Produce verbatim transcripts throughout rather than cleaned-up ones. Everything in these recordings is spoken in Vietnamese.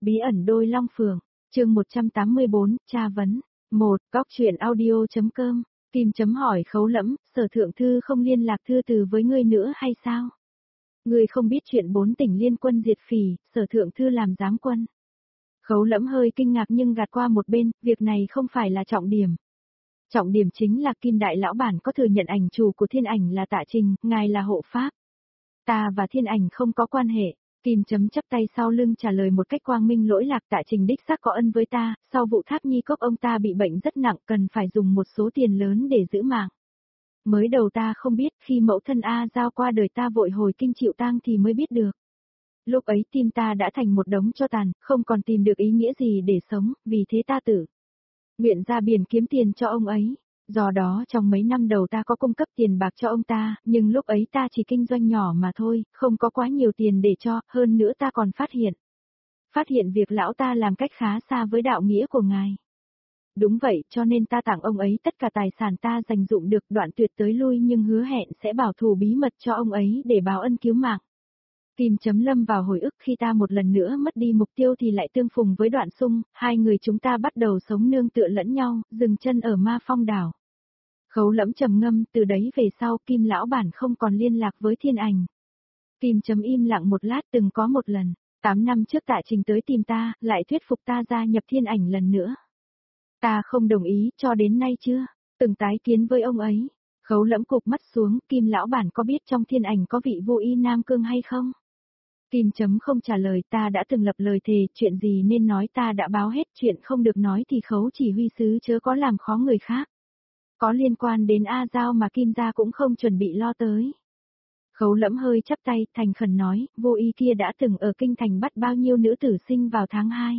Bí ẩn đôi long phượng, chương một trăm tám mươi bốn, tra vấn. một. Góc truyện audio.com, tìm chấm hỏi Khấu Lẫm, Sở Thượng Thư không liên lạc thư từ với ngươi nữa hay sao? Ngươi không biết chuyện bốn tỉnh liên quân diệt phỉ, Sở Thượng Thư làm giám quân. Khấu Lẫm hơi kinh ngạc nhưng gạt qua một bên, việc này không phải là trọng điểm. Trọng điểm chính là Kim Đại Lão Bản có thừa nhận ảnh chủ của Thiên Ảnh là Tạ Trình, ngài là hộ pháp. Ta và Thiên Ảnh không có quan hệ. Kim chấm chắp tay sau lưng trả lời một cách quang minh lỗi lạc. Tạ Trình đích xác có ân với ta, sau vụ Tháp Nhi Cốc ông ta bị bệnh rất nặng, cần phải dùng một số tiền lớn để giữ mạng. Mới đầu ta không biết, khi mẫu thân A Giao qua đời ta vội hồi kinh chịu tang thì mới biết được. Lúc ấy tim ta đã thành một đống tro tàn, không còn tìm được ý nghĩa gì để sống, vì thế ta tử nguyện ra biển kiếm tiền cho ông ấy. Do đó trong mấy năm đầu ta có cung cấp tiền bạc cho ông ta, nhưng lúc ấy ta chỉ kinh doanh nhỏ mà thôi, không có quá nhiều tiền để cho, hơn nữa ta còn phát hiện. Phát hiện việc lão ta làm cách khá xa với đạo nghĩa của ngài. Đúng vậy, cho nên ta tặng ông ấy tất cả tài sản ta dành dụm được, đoạn tuyệt tới lui nhưng hứa hẹn sẽ bảo thủ bí mật cho ông ấy để báo ân cứu mạng. Kim chấm lâm vào hồi ức khi ta một lần nữa mất đi mục tiêu thì lại tương phùng với Đoạn Sung, hai người chúng ta bắt đầu sống nương tựa lẫn nhau, dừng chân ở Ma Phong đảo. Khấu Lẫm trầm ngâm, từ đấy về sau Kim Lão Bản không còn liên lạc với Thiên Ảnh. Kim chấm im lặng một lát, từng có một lần, tám năm trước Tạ Trình tới tìm ta, lại thuyết phục ta gia nhập Thiên Ảnh lần nữa. Ta không đồng ý, cho đến nay chưa, từng tái kiến với ông ấy. Khấu Lẫm cụp mắt xuống, Kim Lão Bản có biết trong Thiên Ảnh có vị vô y Nam Cương hay không? Kim chấm không trả lời, ta đã từng lập lời thề, chuyện gì nên nói ta đã báo hết, chuyện không được nói thì Khấu chỉ huy sứ chớ có làm khó người khác. Có liên quan đến A Giao mà Kim gia cũng không chuẩn bị lo tới. Khấu Lẫm hơi chắp tay, thành khẩn nói, vô y kia đã từng ở kinh thành bắt bao nhiêu nữ tử sinh vào tháng hai.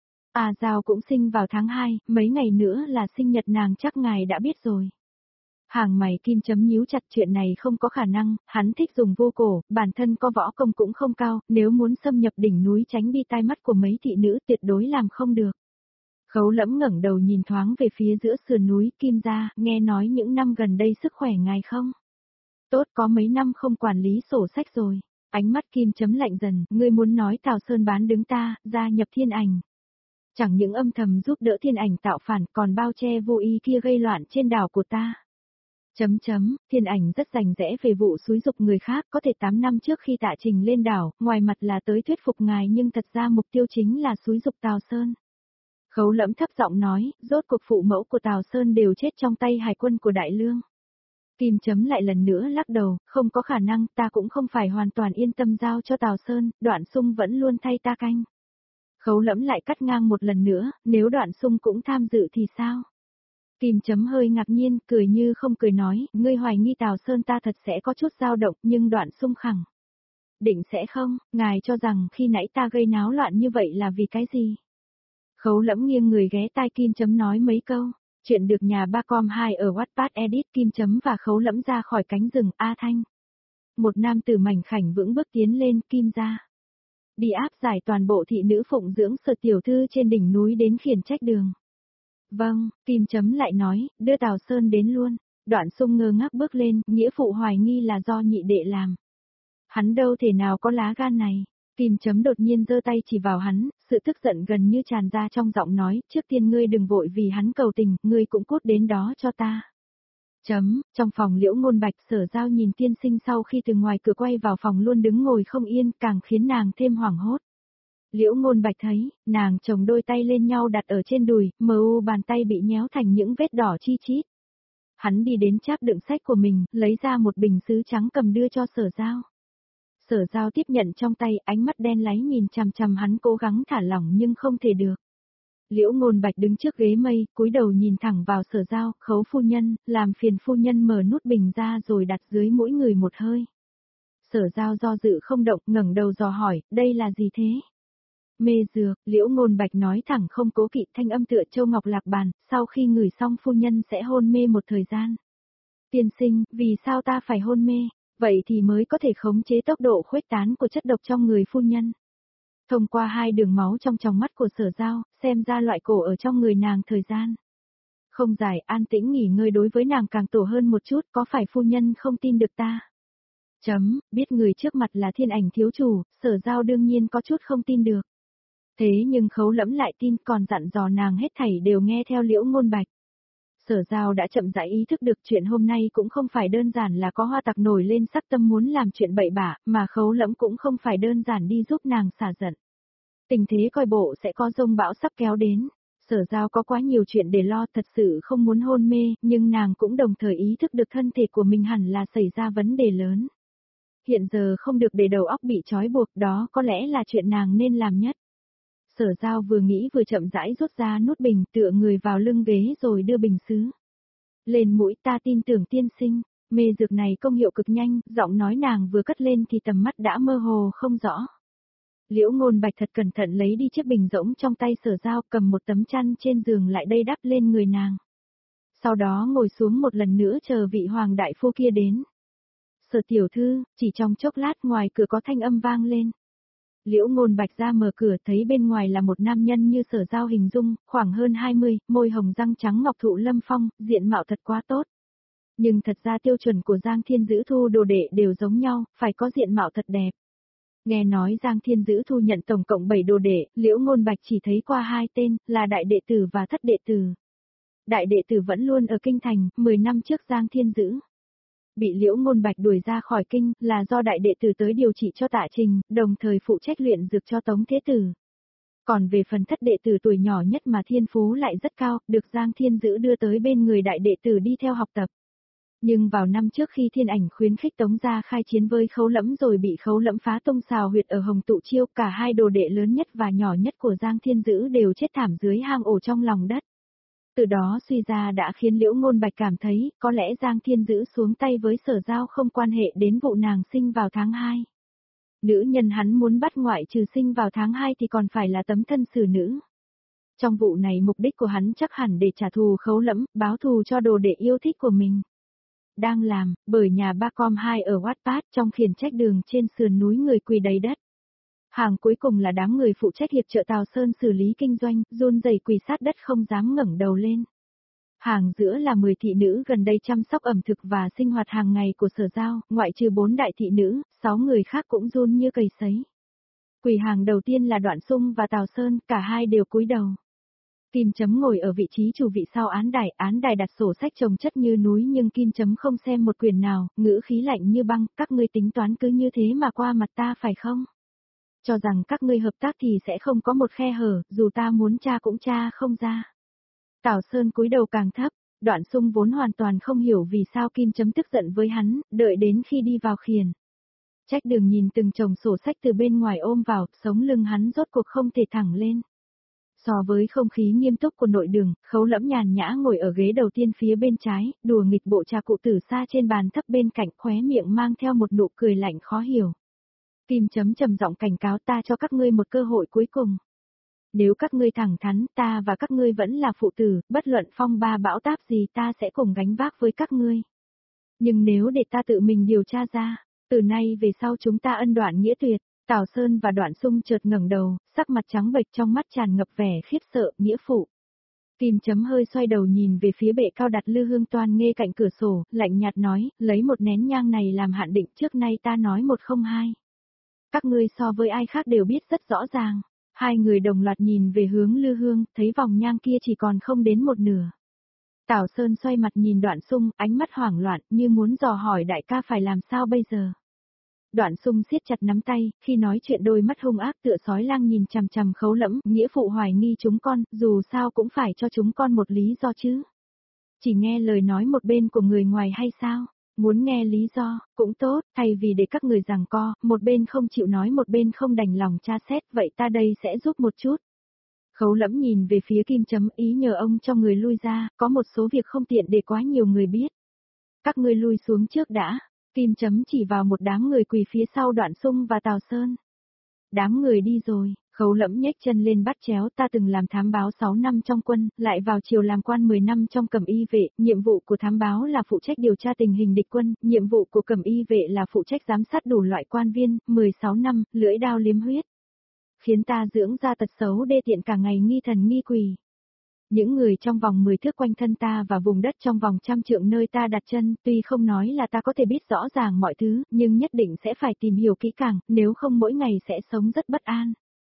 A Giao cũng sinh vào tháng hai, mấy ngày nữa là sinh nhật nàng, chắc ngài đã biết rồi. Hàng mày Kim chấm nhíu chặt, chuyện này không có khả năng, hắn thích dùng vô cổ, bản thân có võ công cũng không cao, nếu muốn xâm nhập đỉnh núi tránh đi tai mắt của mấy thị nữ tuyệt đối làm không được. Khấu Lẫm ngẩng đầu nhìn thoáng về phía giữa sườn núi, Kim gia, nghe nói những năm gần đây sức khỏe ngài không? Tốt, có mấy năm không quản lý sổ sách rồi. Ánh mắt Kim chấm lạnh dần, ngươi muốn nói Tào Sơn bán đứng ta, gia nhập Thiên Ảnh. Chẳng những âm thầm giúp đỡ Thiên Ảnh tạo phản, còn bao che vô y kia gây loạn trên đảo của ta. Chấm chấm, Thiên Ảnh rất rành rẽ về vụ xúi dục người khác, có thể tám năm trước khi Tạ Trình lên đảo, ngoài mặt là tới thuyết phục ngài nhưng thật ra mục tiêu chính là xúi dục Tào Sơn. Khấu Lẫm thấp giọng nói, rốt cuộc phụ mẫu của Tào Sơn đều chết trong tay hải quân của Đại Lương. Kim chấm lại lần nữa lắc đầu, không có khả năng, ta cũng không phải hoàn toàn yên tâm giao cho Tào Sơn, Đoạn Sung vẫn luôn thay ta canh. Khấu Lẫm lại cắt ngang một lần nữa, nếu Đoạn Sung cũng tham dự thì sao? Kim chấm hơi ngạc nhiên, cười như không cười nói, ngươi hoài nghi Tào Sơn ta thật sẽ có chút dao động, nhưng Đoạn Sung khẳng định sẽ không, ngài cho rằng khi nãy ta gây náo loạn như vậy là vì cái gì? Khấu Lẫm nghiêng người ghé tai Kim chấm nói mấy câu, chuyện được nhà ba com hai ở Wattpad edit. Kim chấm và Khấu Lẫm ra khỏi cánh rừng, A Thanh. Một nam tử mảnh khảnh vững bước tiến lên, Kim gia. Đi áp giải toàn bộ thị nữ phụng dưỡng Sở tiểu thư trên đỉnh núi đến khiển trách đường. Vâng, Kim chấm lại nói, đưa Tào Sơn đến luôn. Đoạn Sung ngơ ngác bước lên, nghĩa phụ hoài nghi là do nhị đệ làm. Hắn đâu thể nào có lá gan này. Kim chấm đột nhiên giơ tay chỉ vào hắn, sự tức giận gần như tràn ra trong giọng nói, trước tiên ngươi đừng vội vì hắn cầu tình, ngươi cũng cút đến đó cho ta. Chấm, trong phòng Liễu Ngôn Bạch, Sở Giao nhìn tiên sinh sau khi từ ngoài cửa quay vào phòng luôn đứng ngồi không yên, càng khiến nàng thêm hoảng hốt. Liễu Ngôn Bạch thấy, nàng chồng đôi tay lên nhau đặt ở trên đùi, mờ u bàn tay bị nhéo thành những vết đỏ chi chít. Hắn đi đến cháp đựng sách của mình, lấy ra một bình sứ trắng cầm đưa cho Sở Giao. Sở Giao tiếp nhận trong tay, ánh mắt đen láy nhìn chằm chằm hắn, cố gắng thả lỏng nhưng không thể được. Liễu Ngôn Bạch đứng trước ghế mây, cúi đầu nhìn thẳng vào Sở Giao, Khấu phu nhân, làm phiền phu nhân mở nút bình ra rồi đặt dưới mũi người một hơi. Sở Giao do dự không động, ngẩng đầu dò hỏi, đây là gì thế? Mê dược, Liễu Ngôn Bạch nói thẳng không cố kỵ, thanh âm tựa châu ngọc lạc bàn, sau khi ngửi xong phu nhân sẽ hôn mê một thời gian. Tiên sinh, vì sao ta phải hôn mê? Vậy thì mới có thể khống chế tốc độ khuếch tán của chất độc trong người phu nhân. Thông qua hai đường máu trong tròng mắt của Sở Giao, xem ra loại cổ ở trong người nàng thời gian không dài, an tĩnh nghỉ ngơi đối với nàng càng tổ hơn một chút, có phải phu nhân không tin được ta? Chấm, biết người trước mặt là Thiên Ảnh thiếu chủ, Sở Giao đương nhiên có chút không tin được. Thế nhưng Khấu Lẫm lại tin, còn dặn dò nàng hết thảy đều nghe theo Liễu Ngôn Bạch. Sở Giao đã chậm rãi ý thức được chuyện hôm nay cũng không phải đơn giản là có hoa tặc nổi lên sắc tâm muốn làm chuyện bậy bạ, mà Khấu Lẫm cũng không phải đơn giản đi giúp nàng xả giận. Tình thế coi bộ sẽ có dông bão sắp kéo đến. Sở Giao có quá nhiều chuyện để lo, thật sự không muốn hôn mê, nhưng nàng cũng đồng thời ý thức được thân thể của mình hẳn là xảy ra vấn đề lớn. Hiện giờ không được để đầu óc bị trói buộc, đó có lẽ là chuyện nàng nên làm nhất. Sở Giao vừa nghĩ vừa chậm rãi rút ra nút bình, tựa người vào lưng ghế rồi đưa bình sứ lên mũi. Ta tin tưởng tiên sinh, mê dược này công hiệu cực nhanh, giọng nói nàng vừa cất lên thì tầm mắt đã mơ hồ không rõ. Liễu Ngôn Bạch thật cẩn thận lấy đi chiếc bình rỗng trong tay Sở Giao, cầm một tấm chăn trên giường lại đây đắp lên người nàng. Sau đó ngồi xuống một lần nữa chờ vị hoàng đại phu kia đến. Sở tiểu thư, chỉ trong chốc lát ngoài cửa có thanh âm vang lên. Liễu Ngôn Bạch ra mở cửa thấy bên ngoài là một nam nhân như Sở Giao hình dung, khoảng hơn hai mươi, môi hồng răng trắng ngọc thụ lâm phong, diện mạo thật quá tốt. Nhưng thật ra tiêu chuẩn của Giang Thiên Dữ Thu đồ đệ đều giống nhau, phải có diện mạo thật đẹp. Nghe nói Giang Thiên Dữ Thu nhận tổng cộng bảy đồ đệ, Liễu Ngôn Bạch chỉ thấy qua hai tên, là đại đệ tử và thất đệ tử. Đại đệ tử vẫn luôn ở kinh thành, mười năm trước Giang Thiên Dữ bị Liễu Ngôn Bạch đuổi ra khỏi kinh, là do đại đệ tử tới điều trị cho Tạ Trình, đồng thời phụ trách luyện dược cho Tống Thế Tử. Còn về phần thất đệ tử tuổi nhỏ nhất mà thiên phú lại rất cao, được Giang Thiên Dữ đưa tới bên người đại đệ tử đi theo học tập. Nhưng vào năm trước khi Thiên Ảnh khuyến khích Tống gia khai chiến với Khấu Lẫm rồi bị Khấu Lẫm phá tông xào huyệt ở Hồng Tụ Chiêu, cả hai đồ đệ lớn nhất và nhỏ nhất của Giang Thiên Dữ đều chết thảm dưới hang ổ trong lòng đất. Từ đó suy ra đã khiến Liễu Ngôn Bạch cảm thấy, có lẽ Giang Thiên Dữ xuống tay với Sở Giao không quan hệ đến vụ nàng sinh vào tháng hai. Nữ nhân hắn muốn bắt ngoại trừ sinh vào tháng hai thì còn phải là tấm thân xử nữ. Trong vụ này mục đích của hắn chắc hẳn để trả thù Khấu Lẫm, báo thù cho đồ đệ yêu thích của mình. Đang làm, bởi nhà ba com hai ở Wattpad trong khiển trách đường trên sườn núi người quỳ đầy đất. Hàng cuối cùng là đám người phụ trách hiệp trợ Tào Sơn xử lý kinh doanh, run rẩy quỳ sát đất không dám ngẩng đầu lên. Hàng giữa là mười thị nữ gần đây chăm sóc ẩm thực và sinh hoạt hàng ngày của Sở Giao, ngoại trừ bốn đại thị nữ, sáu người khác cũng run như cầy sấy. Quỳ hàng đầu tiên là Đoạn Sung và Tào Sơn, cả hai đều cúi đầu. Kim Chấm ngồi ở vị trí chủ vị sau án đài, án đài đặt sổ sách chồng chất như núi nhưng Kim Chấm không xem một quyển nào, ngữ khí lạnh như băng, các ngươi tính toán cứ như thế mà qua mặt ta phải không? Cho rằng các ngươi hợp tác thì sẽ không có một khe hở, dù ta muốn tra cũng tra không ra. Tào Sơn cúi đầu càng thấp, Đoạn Sung vốn hoàn toàn không hiểu vì sao Kim Chấm tức giận với hắn, đợi đến khi đi vào khiển trách đường nhìn từng chồng sổ sách từ bên ngoài ôm vào, sống lưng hắn rốt cuộc không thể thẳng lên. So với không khí nghiêm túc của nội đường, Khấu Lẫm nhàn nhã ngồi ở ghế đầu tiên phía bên trái, đùa nghịch bộ trà cụ tử sa trên bàn thấp bên cạnh, khóe miệng mang theo một nụ cười lạnh khó hiểu. Kim Chấm trầm giọng cảnh cáo, ta cho các ngươi một cơ hội cuối cùng. Nếu các ngươi thẳng thắn, ta và các ngươi vẫn là phụ tử, bất luận phong ba bão táp gì ta sẽ cùng gánh vác với các ngươi. Nhưng nếu để ta tự mình điều tra ra, từ nay về sau chúng ta ân đoạn nghĩa tuyệt. Tào Sơn và Đoạn Sung chợt ngẩng đầu, sắc mặt trắng bệch trong mắt tràn ngập vẻ khiếp sợ, nghĩa phụ. Kim Chấm hơi xoay đầu nhìn về phía bệ cao đặt lư hương toan nghe cạnh cửa sổ, lạnh nhạt nói, lấy một nén nhang này làm hạn định, trước nay ta nói một không hai. Các ngươi so với ai khác đều biết rất rõ ràng. Hai người đồng loạt nhìn về hướng lư hương, thấy vòng nhang kia chỉ còn không đến một nửa. Tào Sơn xoay mặt nhìn Đoạn Sung, ánh mắt hoảng loạn, như muốn dò hỏi đại ca phải làm sao bây giờ. Đoạn Sung siết chặt nắm tay, khi nói chuyện đôi mắt hung ác tựa sói lang nhìn chằm chằm Khấu Lẫm, nghĩa phụ hoài nghi chúng con, dù sao cũng phải cho chúng con một lý do chứ. Chỉ nghe lời nói một bên của người ngoài hay sao? Muốn nghe lý do, cũng tốt, thay vì để các người giằng co, một bên không chịu nói một bên không đành lòng tra xét, vậy ta đây sẽ giúp một chút. Khấu Lẫm nhìn về phía Kim Chấm, ý nhờ ông cho người lui ra, có một số việc không tiện để quá nhiều người biết. Các ngươi lui xuống trước đã. Kim Chấm chỉ vào một đám người quỳ phía sau Đoạn Sung và Tào Sơn. Đám người đi rồi, Khấu Lẫm nhếch chân lên bắt chéo, ta từng làm thám báo sáu năm trong quân, lại vào triều làm quan mười năm trong Cẩm Y vệ, nhiệm vụ của thám báo là phụ trách điều tra tình hình địch quân, nhiệm vụ của Cẩm Y vệ là phụ trách giám sát đủ loại quan viên, mười sáu năm, lưỡi đao liếm huyết. Khiến ta dưỡng ra tật xấu đê tiện cả ngày nghi thần nghi quỷ. Những người trong vòng mười thước quanh thân ta và vùng đất trong vòng trăm trượng nơi ta đặt chân, tuy không nói là ta có thể biết rõ ràng mọi thứ, nhưng nhất định sẽ phải tìm hiểu kỹ càng, nếu không mỗi ngày sẽ sống rất bất an.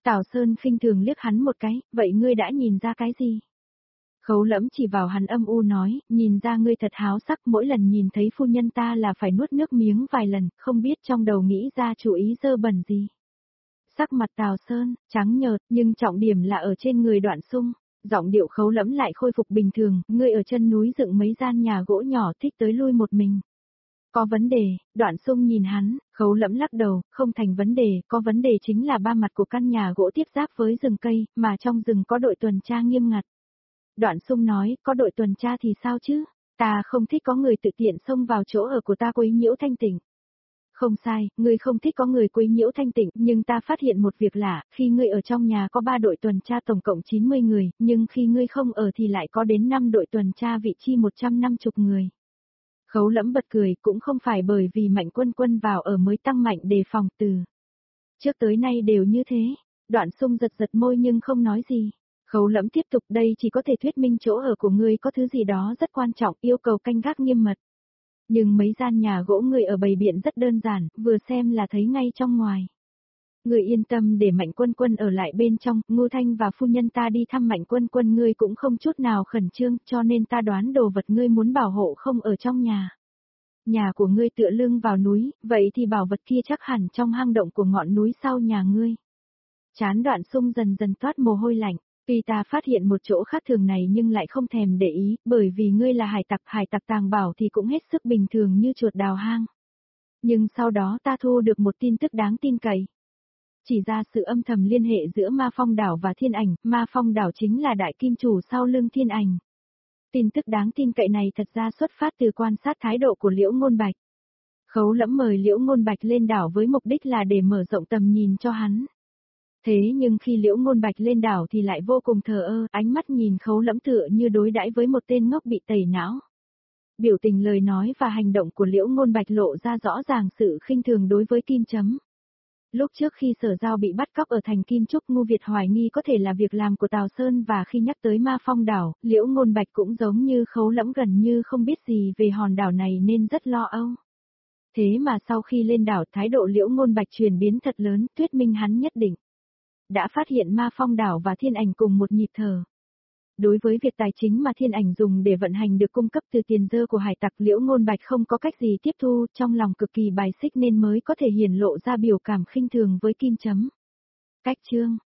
Tào Sơn khinh thường liếc hắn một cái, vậy ngươi đã nhìn ra cái gì? Khấu Lẫm chỉ vào hắn âm u nói, nhìn ra ngươi thật háo sắc, mỗi lần nhìn thấy phu nhân ta là phải nuốt nước miếng vài lần, không biết trong đầu nghĩ ra chủ ý dơ bẩn gì. Sắc mặt Tào Sơn, trắng nhợt, nhưng trọng điểm là ở trên người Đoạn Sung. Giọng điệu Khấu Lẫm lại khôi phục bình thường, ngươi ở chân núi dựng mấy gian nhà gỗ nhỏ thích tới lui một mình. Có vấn đề, Đoạn Sung nhìn hắn, Khấu Lẫm lắc đầu, không thành vấn đề, có vấn đề chính là ba mặt của căn nhà gỗ tiếp giáp với rừng cây, mà trong rừng có đội tuần tra nghiêm ngặt. Đoạn Sung nói, có đội tuần tra thì sao chứ, ta không thích có người tự tiện xông vào chỗ ở của ta quấy nhiễu thanh tịnh. Không sai, ngươi không thích có người quấy nhiễu thanh tịnh, nhưng ta phát hiện một việc lạ, khi ngươi ở trong nhà có ba đội tuần tra tổng cộng chín mươi người, nhưng khi ngươi không ở thì lại có đến năm đội tuần tra vị chi một trăm năm mươi người. Khấu Lẫm bật cười, cũng không phải bởi vì Mạnh Quân Quân vào ở mới tăng mạnh đề phòng từ. Trước tới nay đều như thế. Đoạn Sung giật giật môi nhưng không nói gì. Khấu Lẫm tiếp tục, đây chỉ có thể thuyết minh chỗ ở của ngươi có thứ gì đó rất quan trọng, yêu cầu canh gác nghiêm mật. Nhưng mấy gian nhà gỗ ngươi ở bầy biển rất đơn giản, vừa xem là thấy ngay trong ngoài. Ngươi yên tâm để Mạnh Quân Quân ở lại bên trong, Ngô Thanh và phu nhân ta đi thăm Mạnh Quân Quân, ngươi cũng không chút nào khẩn trương, cho nên ta đoán đồ vật ngươi muốn bảo hộ không ở trong nhà. Nhà của ngươi tựa lưng vào núi, vậy thì bảo vật kia chắc hẳn trong hang động của ngọn núi sau nhà ngươi. Chán Đoạn Sung dần dần toát mồ hôi lạnh. Tuy ta phát hiện một chỗ khác thường này nhưng lại không thèm để ý, bởi vì ngươi là hải tặc, hải tặc tàng bảo thì cũng hết sức bình thường như chuột đào hang. Nhưng sau đó ta thu được một tin tức đáng tin cậy. Chỉ ra sự âm thầm liên hệ giữa Ma Phong đảo và Thiên Ảnh, Ma Phong đảo chính là đại kim chủ sau lưng Thiên Ảnh. Tin tức đáng tin cậy này thật ra xuất phát từ quan sát thái độ của Liễu Ngôn Bạch. Khấu Lẫm mời Liễu Ngôn Bạch lên đảo với mục đích là để mở rộng tầm nhìn cho hắn. Thế nhưng khi Liễu Ngôn Bạch lên đảo thì lại vô cùng thờ ơ, ánh mắt nhìn Khấu Lẫm tựa như đối đãi với một tên ngốc bị tẩy não. Biểu tình lời nói và hành động của Liễu Ngôn Bạch lộ ra rõ ràng sự khinh thường đối với Kim Chấm. Lúc trước khi Sở Giao bị bắt cóc ở thành Kim Trúc, Ngô Việt hoài nghi có thể là việc làm của Tào Sơn, và khi nhắc tới Ma Phong đảo, Liễu Ngôn Bạch cũng giống như Khấu Lẫm gần như không biết gì về hòn đảo này nên rất lo âu. Thế mà sau khi lên đảo, thái độ Liễu Ngôn Bạch chuyển biến thật lớn, thuyết minh hắn nhất định đã phát hiện Ma Phong đảo và Thiên Ảnh cùng một nhịp thở. Đối với việc tài chính mà Thiên Ảnh dùng để vận hành được cung cấp từ tiền dơ của hải tặc, Liễu Ngôn Bạch không có cách gì tiếp thu, trong lòng cực kỳ bài xích nên mới có thể hiển lộ ra biểu cảm khinh thường với Kim Chấm. Cách chương